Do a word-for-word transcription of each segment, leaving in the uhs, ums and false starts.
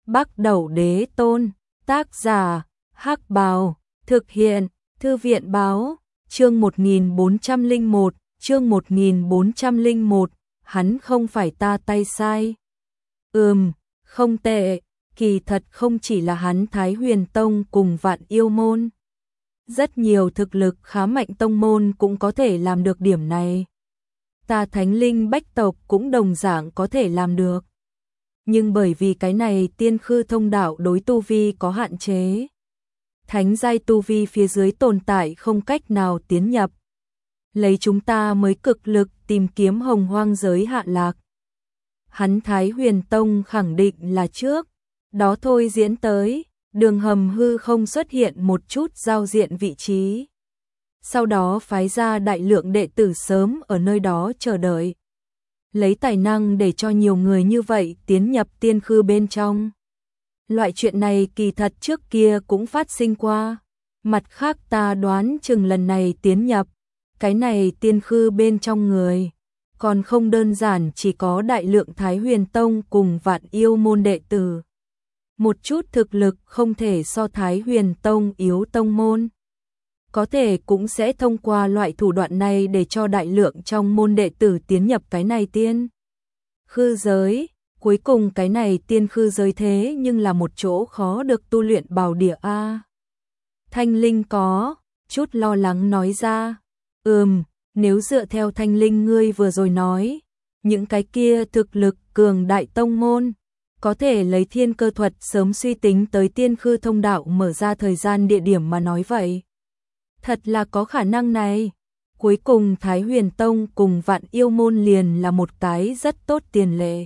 Bắc Đẩu Đế Tôn, tác giả, Hắc Bào, thực hiện, Thư viện Báo, chương một nghìn bốn trăm lẻ một, chương một nghìn bốn trăm lẻ một, hắn không phải ta tay sai. Ừm, không tệ, kỳ thật không chỉ là hắn Thái Huyền Tông cùng Vạn Yêu Môn. Rất nhiều thực lực khá mạnh tông môn cũng có thể làm được điểm này. Ta Thánh Linh Bách tộc cũng đồng dạng có thể làm được. Nhưng bởi vì cái này tiên khư thông đạo đối tu vi có hạn chế. Thánh giai tu vi phía dưới tồn tại không cách nào tiến nhập. Lấy chúng ta mới cực lực tìm kiếm hồng hoang giới hạ lạc. Hắn Thái Huyền Tông khẳng định là trước. Đó thôi diễn tới, đường hầm hư không xuất hiện một chút giao diện vị trí. Sau đó phái ra đại lượng đệ tử sớm ở nơi đó chờ đợi. Lấy tài năng để cho nhiều người như vậy tiến nhập tiên khư bên trong. Loại chuyện này kỳ thật trước kia cũng phát sinh qua. Mặt khác ta đoán chừng lần này tiến nhập, cái này tiên khư bên trong người. Còn không đơn giản chỉ có đại lượng Thái Huyền Tông cùng Vạn Yêu Môn đệ tử. Một chút thực lực không thể so Thái Huyền Tông yếu tông môn. Có thể cũng sẽ thông qua loại thủ đoạn này để cho đại lượng trong môn đệ tử tiến nhập cái này tiên khư giới. Cuối cùng cái này tiên khư giới thế nhưng là một chỗ khó được tu luyện bảo địa a. Thanh Linh có chút lo lắng nói ra. Ừm, nếu dựa theo Thanh Linh ngươi vừa rồi nói, những cái kia thực lực cường đại tông môn có thể lấy thiên cơ thuật sớm suy tính tới tiên khư thông đạo mở ra thời gian địa điểm mà nói vậy. Thật là có khả năng này. Cuối cùng Thái Huyền Tông cùng Vạn Yêu Môn liền là một cái rất tốt tiền lệ.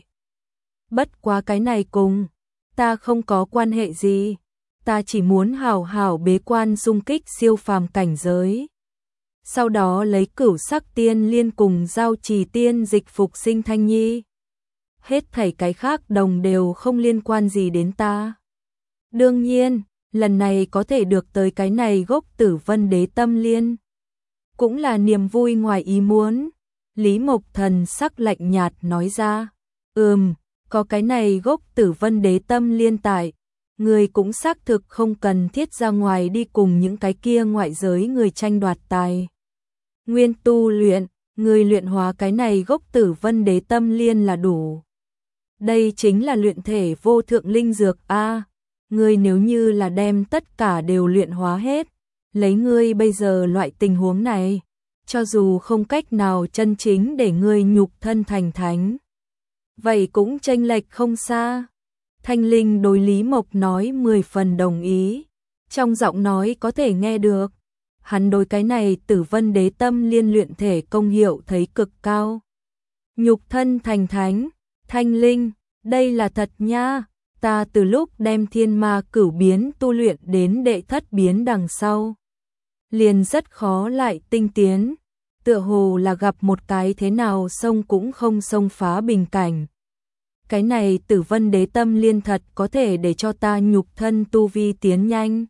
Bất quá cái này cùng ta không có quan hệ gì. Ta chỉ muốn hảo hảo bế quan xung kích siêu phàm cảnh giới. Sau đó lấy Cửu Sắc Tiên Liên cùng Giao Trì Tiên dịch phục sinh Thanh Nhi. Hết thảy cái khác đồng đều không liên quan gì đến ta. Đương nhiên, lần này có thể được tới cái này gốc Tử Vân Đế Tâm Liên. Cũng là niềm vui ngoài ý muốn. Lý Mộc Thần sắc lạnh nhạt nói ra. Ừm, có cái này gốc Tử Vân Đế Tâm Liên tại. Người cũng xác thực không cần thiết ra ngoài đi cùng những cái kia ngoại giới người tranh đoạt tài. Nguyên tu luyện, người luyện hóa cái này gốc Tử Vân Đế Tâm Liên là đủ. Đây chính là luyện thể vô thượng linh dược a. Ngươi nếu như là đem tất cả đều luyện hóa hết, lấy ngươi bây giờ loại tình huống này, cho dù không cách nào chân chính để ngươi nhục thân thành thánh, vậy cũng chênh lệch không xa. Thanh Linh đối Lý Mộc nói mười phần đồng ý, trong giọng nói có thể nghe được, hắn đối cái này Tử Vân Đế Tâm Liên luyện thể công hiệu thấy cực cao. Nhục thân thành thánh, Thanh Linh, đây là thật nha. Ta từ lúc đem thiên ma cửu biến tu luyện đến đệ thất biến đằng sau, liền rất khó lại tinh tiến, tựa hồ là gặp một cái thế nào xông cũng không xông phá bình cảnh. Cái này Tử Vân Đế Tâm Liên thật có thể để cho ta nhục thân tu vi tiến nhanh.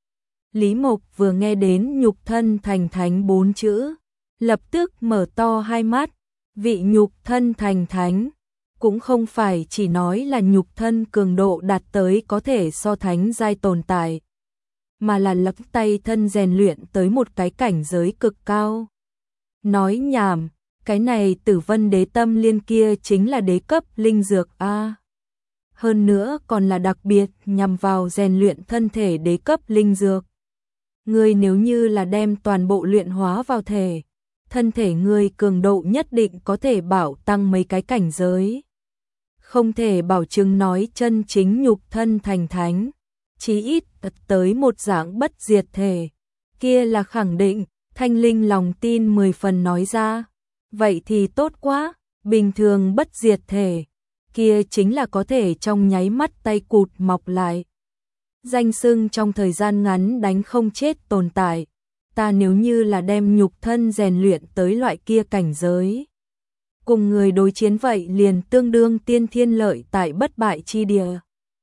Lý Mộc vừa nghe đến nhục thân thành thánh bốn chữ, lập tức mở to hai mắt, vị nhục thân thành thánh. Cũng không phải chỉ nói là nhục thân cường độ đạt tới có thể so thánh giai tồn tại, mà là lắc tay thân rèn luyện tới một cái cảnh giới cực cao. Nói nhảm, cái này Tử Vân Đế Tâm Liên kia chính là đế cấp linh dược a. Hơn nữa còn là đặc biệt nhằm vào rèn luyện thân thể đế cấp linh dược. Ngươi nếu như là đem toàn bộ luyện hóa vào thể, thân thể ngươi cường độ nhất định có thể bảo tăng mấy cái cảnh giới. Không thể bảo chứng nói chân chính nhục thân thành thánh, chí ít tới một dạng bất diệt thể, kia là khẳng định. Thanh Linh lòng tin mười phần nói ra. Vậy thì tốt quá, bình thường bất diệt thể, kia chính là có thể trong nháy mắt tay cụt mọc lại. Danh xưng trong thời gian ngắn đánh không chết tồn tại. Ta nếu như là đem nhục thân rèn luyện tới loại kia cảnh giới, cùng người đối chiến vậy liền tương đương tiên thiên lợi tại bất bại chi địa.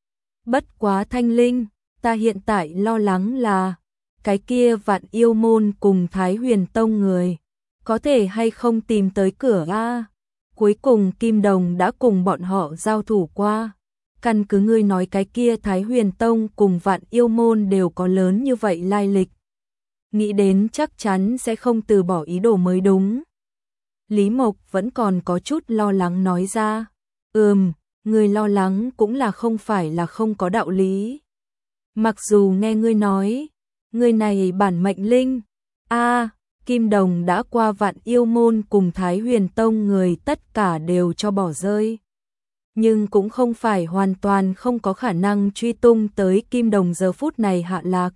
Bất quá Thanh Linh, ta hiện tại lo lắng là cái kia Vạn Yêu Môn cùng Thái Huyền Tông người có thể hay không tìm tới cửa a. Cuối cùng Kim Đồng đã cùng bọn họ giao thủ qua, căn cứ ngươi nói cái kia Thái Huyền Tông cùng Vạn Yêu Môn đều có lớn như vậy lai lịch. Nghĩ đến chắc chắn sẽ không từ bỏ ý đồ mới đúng. Lý Mộc vẫn còn có chút lo lắng nói ra. Ừm, ngươi lo lắng cũng là không phải là không có đạo lý. Mặc dù nghe ngươi nói, ngươi này bản mệnh linh, a Kim Đồng đã qua Vạn Yêu Môn cùng Thái Huyền Tông người tất cả đều cho bỏ rơi. Nhưng cũng không phải hoàn toàn không có khả năng truy tung tới Kim Đồng giờ phút này hạ lạc.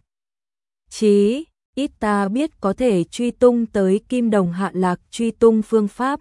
Chí ít ta biết có thể truy tung tới Kim Đồng hạ lạc truy tung phương pháp.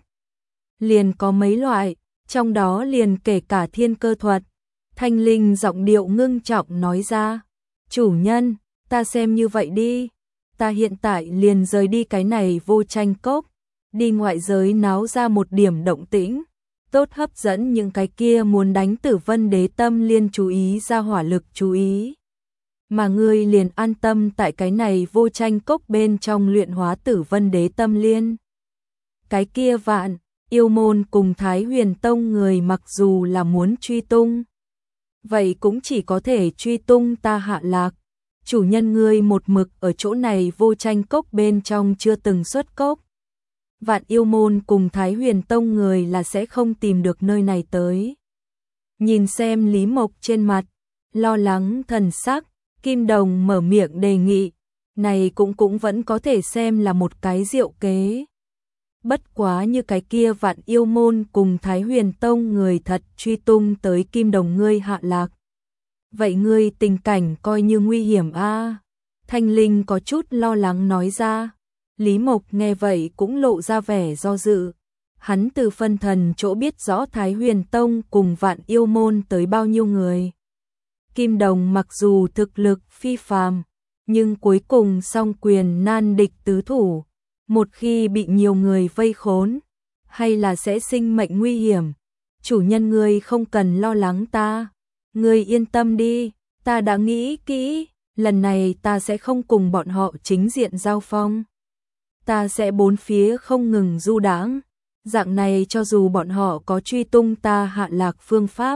Liền có mấy loại, trong đó liền kể cả thiên cơ thuật. Thanh Linh giọng điệu ngưng trọng nói ra. Chủ nhân, ta xem như vậy đi. Ta hiện tại liền rời đi cái này vô tranh cốc. Đi ngoại giới náo ra một điểm động tĩnh. Tốt hấp dẫn những cái kia muốn đánh Tử Vân Đế Tâm Liên chú ý ra hỏa lực chú ý. Mà ngươi liền an tâm tại cái này vô tranh cốc bên trong luyện hóa Tử Vân Đế Tâm Liên. Cái kia Vạn Yêu Môn cùng Thái Huyền Tông người mặc dù là muốn truy tung, vậy cũng chỉ có thể truy tung ta hạ lạc. Chủ nhân ngươi một mực ở chỗ này vô tranh cốc bên trong chưa từng xuất cốc. Vạn Yêu Môn cùng Thái Huyền Tông người là sẽ không tìm được nơi này tới. Nhìn xem Lý Mộc trên mặt lo lắng thần sắc, Kim Đồng mở miệng đề nghị, này cũng cũng vẫn có thể xem là một cái diệu kế. Bất quá như cái kia Vạn Yêu Môn cùng Thái Huyền Tông người thật truy tung tới Kim Đồng ngươi hạ lạc. Vậy ngươi tình cảnh coi như nguy hiểm a. Thanh Linh có chút lo lắng nói ra. Lý Mộc nghe vậy cũng lộ ra vẻ do dự. Hắn từ phân thần chỗ biết rõ Thái Huyền Tông cùng Vạn Yêu Môn tới bao nhiêu người. Kim Đồng mặc dù thực lực phi phàm, nhưng cuối cùng song quyền nan địch tứ thủ. Một khi bị nhiều người vây khốn, hay là sẽ sinh mệnh nguy hiểm. Chủ nhân ngươi không cần lo lắng ta. Ngươi yên tâm đi, ta đã nghĩ kỹ, lần này ta sẽ không cùng bọn họ chính diện giao phong. Ta sẽ bốn phía không ngừng du đãng, dạng này cho dù bọn họ có truy tung ta hạ lạc phương pháp.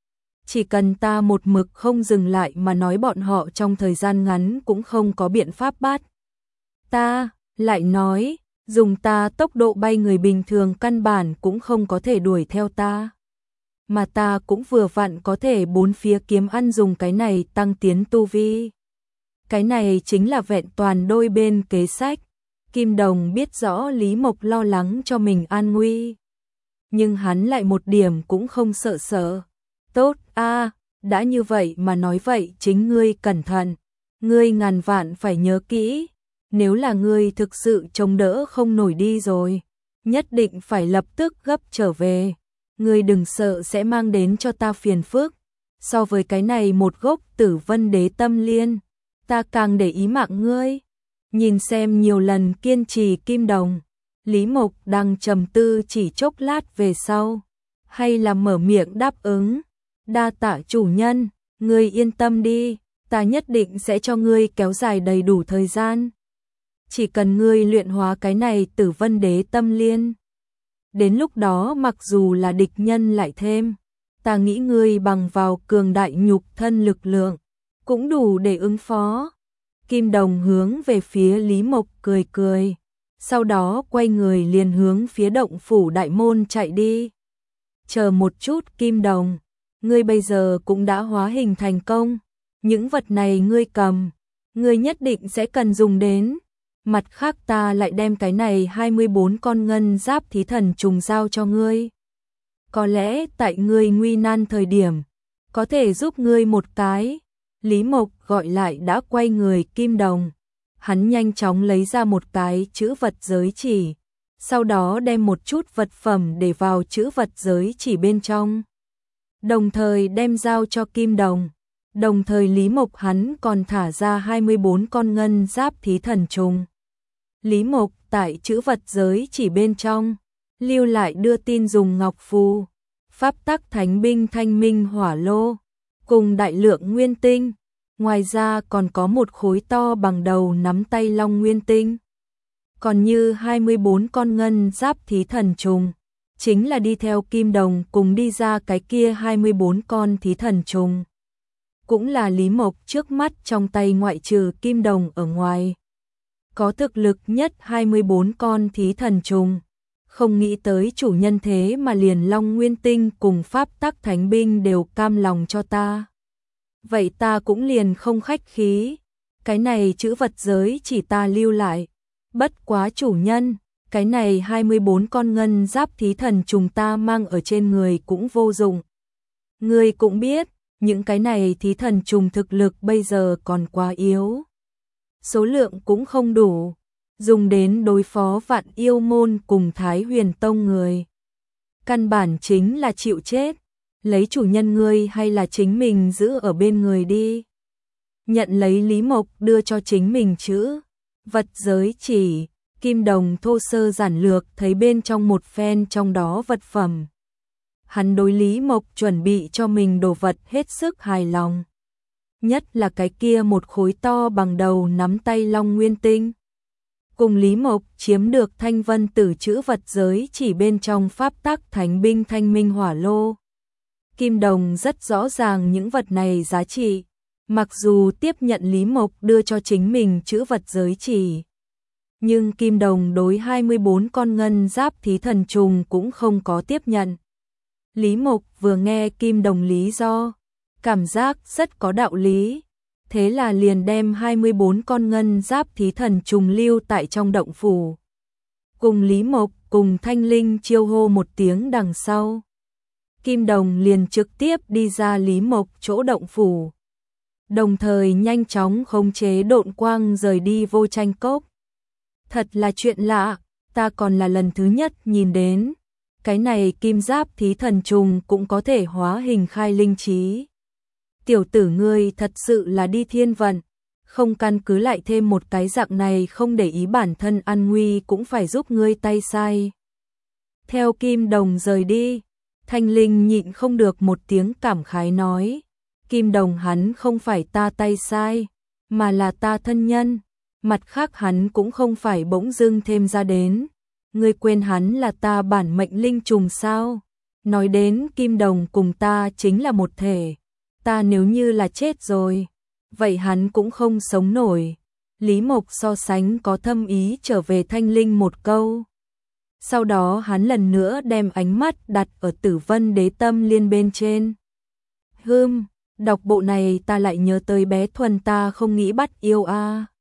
Chỉ cần ta một mực không dừng lại mà nói bọn họ trong thời gian ngắn cũng không có biện pháp bắt. Ta, lại nói, dùng ta tốc độ bay người bình thường căn bản cũng không có thể đuổi theo ta. Mà ta cũng vừa vặn có thể bốn phía kiếm ăn dùng cái này tăng tiến tu vi. Cái này chính là vẹn toàn đôi bên kế sách. Kim Đồng biết rõ Lý Mộc lo lắng cho mình an nguy. Nhưng hắn lại một điểm cũng không sợ sợ. Tốt a, đã như vậy mà nói vậy chính ngươi cẩn thận. Ngươi ngàn vạn phải nhớ kỹ. Nếu là ngươi thực sự chống đỡ không nổi đi rồi, nhất định phải lập tức gấp trở về. Ngươi đừng sợ sẽ mang đến cho ta phiền phức. So với cái này một gốc Tử Vân Đế Tâm Liên, ta càng để ý mạng ngươi. Nhìn xem nhiều lần kiên trì Kim Đồng, Lý Mộc đang trầm tư chỉ chốc lát về sau, hay là mở miệng đáp ứng. Đa tạ chủ nhân, ngươi yên tâm đi, ta nhất định sẽ cho ngươi kéo dài đầy đủ thời gian. Chỉ cần ngươi luyện hóa cái này Tử Vân Đế Tâm Liên. Đến lúc đó mặc dù là địch nhân lại thêm, ta nghĩ ngươi bằng vào cường đại nhục thân lực lượng, cũng đủ để ứng phó. Kim Đồng hướng về phía Lý Mộc cười cười, sau đó quay người liền hướng phía động phủ đại môn chạy đi. Chờ một chút Kim Đồng, ngươi bây giờ cũng đã hóa hình thành công, những vật này ngươi cầm, ngươi nhất định sẽ cần dùng đến. Mặt khác ta lại đem cái này hai mươi bốn con ngân giáp thí thần trùng giao cho ngươi. Có lẽ tại ngươi nguy nan thời điểm, có thể giúp ngươi một cái. Lý Mộc gọi lại đã quay người Kim Đồng. Hắn nhanh chóng lấy ra một cái chữ vật giới chỉ, sau đó đem một chút vật phẩm để vào chữ vật giới chỉ bên trong. Đồng thời đem giao cho Kim Đồng. Đồng thời Lý Mộc hắn còn thả ra hai mươi bốn con ngân giáp thí thần trùng. Lý Mộc tại chữ vật giới chỉ bên trong, lưu lại đưa tin dùng ngọc phù, pháp tắc thánh binh thanh minh hỏa lô, cùng đại lượng nguyên tinh. Ngoài ra còn có một khối to bằng đầu nắm tay long nguyên tinh. Còn như hai mươi bốn con ngân giáp thí thần trùng, chính là đi theo Kim Đồng cùng đi ra cái kia hai mươi bốn con thí thần trùng. Cũng là Lý Mộc trước mắt trong tay ngoại trừ Kim Đồng ở ngoài. Có thực lực nhất hai mươi bốn con thí thần trùng. Không nghĩ tới chủ nhân thế mà liền Long Nguyên Tinh cùng Pháp Tắc Thánh Binh đều cam lòng cho ta. Vậy ta cũng liền không khách khí. Cái này chữ vật giới chỉ ta lưu lại. Bất quá chủ nhân, cái này hai mươi bốn con ngân giáp thí thần trùng ta mang ở trên người cũng vô dụng. Ngươi cũng biết, những cái này thí thần trùng thực lực bây giờ còn quá yếu. Số lượng cũng không đủ, dùng đến đối phó Vạn Yêu Môn cùng Thái Huyền Tông người. Căn bản chính là chịu chết, lấy chủ nhân ngươi hay là chính mình giữ ở bên người đi. Nhận lấy Lý Mộc đưa cho chính mình chữ vật giới chỉ, Kim Đồng thô sơ giản lược thấy bên trong một phen trong đó vật phẩm. Hắn đối Lý Mộc chuẩn bị cho mình đồ vật hết sức hài lòng. Nhất là cái kia một khối to bằng đầu nắm tay Long Nguyên Tinh. Cùng Lý Mộc chiếm được Thanh Vân Tử chữ vật giới chỉ bên trong Pháp Tắc Thánh Binh Thanh Minh Hỏa Lô. Kim Đồng rất rõ ràng những vật này giá trị. Mặc dù tiếp nhận Lý Mộc đưa cho chính mình chữ vật giới chỉ, nhưng Kim Đồng đối hai mươi bốn con ngân giáp thí thần trùng cũng không có tiếp nhận. Lý Mộc vừa nghe Kim Đồng lý do, cảm giác rất có đạo lý, thế là liền đem hai mươi bốn con ngân giáp thí thần trùng lưu tại trong động phủ. Cùng Lý Mộc cùng Thanh Linh chiêu hô một tiếng đằng sau, Kim Đồng liền trực tiếp đi ra Lý Mộc chỗ động phủ. Đồng thời nhanh chóng khống chế độn quang rời đi Vô Tranh Cốc. Thật là chuyện lạ, ta còn là lần thứ nhất nhìn đến. Cái này kim giáp thí thần trùng cũng có thể hóa hình khai linh trí. Tiểu tử ngươi thật sự là đi thiên vận, không căn cứ lại thêm một cái dạng này không để ý bản thân an nguy cũng phải giúp ngươi tay sai. Theo Kim Đồng rời đi, Thanh Linh nhịn không được một tiếng cảm khái nói. Kim Đồng hắn không phải ta tay sai, mà là ta thân nhân. Mặt khác hắn cũng không phải bỗng dưng thêm ra đến. Ngươi quên hắn là ta bản mệnh linh trùng sao? Nói đến Kim Đồng cùng ta chính là một thể. Ta nếu như là chết rồi, vậy hắn cũng không sống nổi. Lý Mộc so sánh có thâm ý trở về Thanh Linh một câu. Sau đó hắn lần nữa đem ánh mắt đặt ở Tử Vân Đế Tâm Liên bên trên. Hừm, đọc bộ này ta lại nhớ tới bé Thuần ta không nghĩ bắt yêu a. À.